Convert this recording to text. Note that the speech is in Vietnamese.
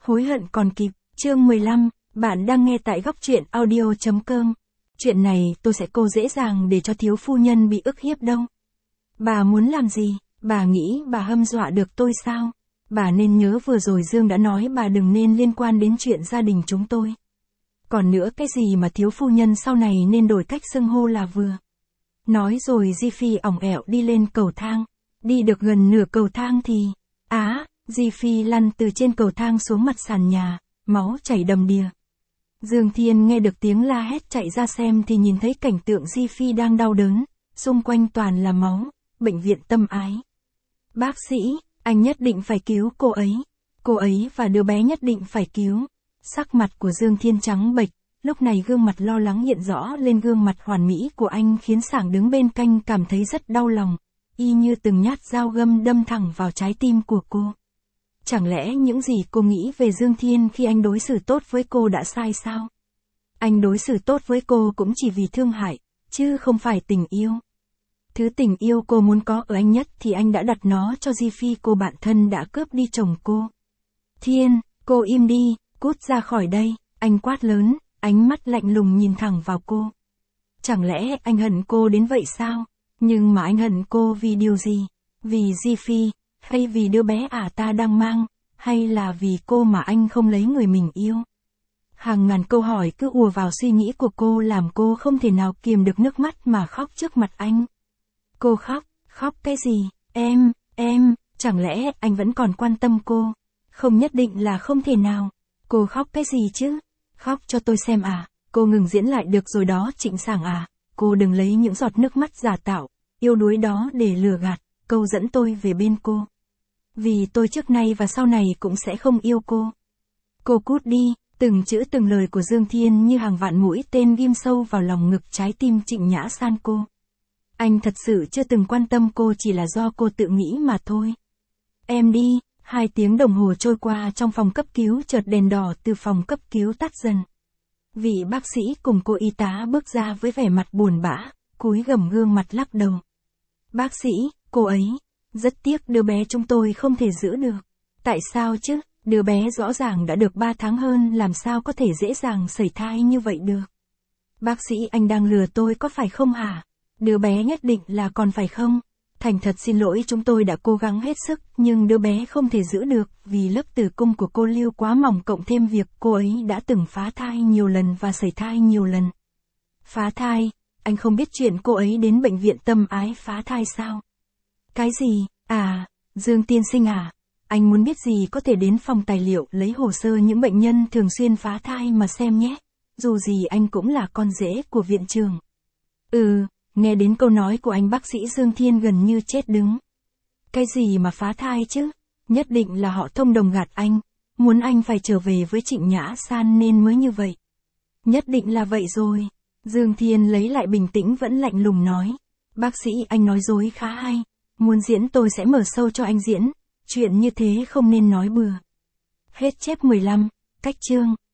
Hối hận còn kịp, chương 15, bạn đang nghe tại góc truyện audio.com. Chuyện này tôi sẽ cô dễ dàng để cho thiếu phu nhân bị ức hiếp đâu. Bà muốn làm gì? Bà nghĩ bà hâm dọa được tôi sao? Bà nên nhớ vừa rồi Dương đã nói bà đừng nên liên quan đến chuyện gia đình chúng tôi. Còn nữa cái gì mà thiếu phu nhân sau này nên đổi cách xưng hô là vừa. Nói rồi Di Phi ỏng ẻo đi lên cầu thang. Đi được gần nửa cầu thang thì... Di Phi lăn từ trên cầu thang xuống mặt sàn nhà, máu chảy đầm đìa. Dương Thiên nghe được tiếng la hét chạy ra xem thì nhìn thấy cảnh tượng Di Phi đang đau đớn, xung quanh toàn là máu, bệnh viện Tâm Ái. Bác sĩ, anh nhất định phải cứu cô ấy và đứa bé nhất định phải cứu. Sắc mặt của Dương Thiên trắng bệch, lúc này gương mặt lo lắng hiện rõ lên gương mặt hoàn mỹ của anh khiến Sảng đứng bên cạnh cảm thấy rất đau lòng, y như từng nhát dao găm đâm thẳng vào trái tim của cô. Chẳng lẽ những gì cô nghĩ về Dương Thiên khi anh đối xử tốt với cô đã sai sao? Anh đối xử tốt với cô cũng chỉ vì thương hại, chứ không phải tình yêu. Thứ tình yêu cô muốn có ở anh nhất thì anh đã đặt nó cho Di Phi, cô bạn thân đã cướp đi chồng cô. Thiên, cô im đi, cút ra khỏi đây, anh quát lớn, ánh mắt lạnh lùng nhìn thẳng vào cô. Chẳng lẽ anh hận cô đến vậy sao? Nhưng mà anh hận cô vì điều gì? Vì Di Phi, hay vì đứa bé ta đang mang, hay là vì cô mà anh không lấy người mình yêu? Hàng ngàn câu hỏi cứ ùa vào suy nghĩ của cô làm cô không thể nào kiềm được nước mắt mà khóc trước mặt anh. Cô khóc cái gì? Em, chẳng lẽ anh vẫn còn quan tâm cô? Không nhất định là không thể nào. Cô khóc cái gì chứ? Khóc cho tôi xem à? Cô ngừng diễn lại được rồi đó Trịnh Sảng à? Cô đừng lấy những giọt nước mắt giả tạo, yếu đuối đó để lừa gạt, câu dẫn tôi về bên cô. Vì tôi trước nay và sau này cũng sẽ không yêu cô. Cô cút đi, từng chữ từng lời của Dương Thiên như hàng vạn mũi tên ghim sâu vào lòng ngực trái tim Trịnh Nhã San cô. Anh thật sự chưa từng quan tâm cô, chỉ là do cô tự nghĩ mà thôi. Em đi, 2 tiếng đồng hồ trôi qua trong phòng cấp cứu chợt đèn đỏ từ phòng cấp cứu tắt dần. Vị bác sĩ cùng cô y tá bước ra với vẻ mặt buồn bã, cúi gằm gương mặt lắc đầu. Bác sĩ, cô ấy, rất tiếc đứa bé chúng tôi không thể giữ được. Tại sao chứ, đứa bé rõ ràng đã được 3 tháng hơn, làm sao có thể dễ dàng sẩy thai như vậy được. Bác sĩ, anh đang lừa tôi có phải không hả? Đứa bé nhất định là còn phải không? Thành thật xin lỗi, chúng tôi đã cố gắng hết sức, nhưng đứa bé không thể giữ được, vì lớp tử cung của cô Lưu quá mỏng, cộng thêm việc cô ấy đã từng phá thai nhiều lần và sẩy thai nhiều lần. Phá thai? Anh không biết chuyện cô ấy đến bệnh viện Tâm Ái phá thai sao? Cái gì? Dương tiên sinh à? Anh muốn biết gì có thể đến phòng tài liệu lấy hồ sơ những bệnh nhân thường xuyên phá thai mà xem nhé. Dù gì anh cũng là con rể của viện trưởng. Nghe đến câu nói của anh, bác sĩ Dương Thiên gần như chết đứng. Cái gì mà phá thai chứ? Nhất định là họ thông đồng gạt anh, muốn anh phải trở về với Trịnh Nhã San nên mới như vậy. Nhất định là vậy rồi. Dương Thiên lấy lại bình tĩnh vẫn lạnh lùng nói. Bác sĩ, anh nói dối khá hay. Muốn diễn tôi sẽ mở show cho anh diễn. Chuyện như thế không nên nói bừa. Hết chép 15, cách chương.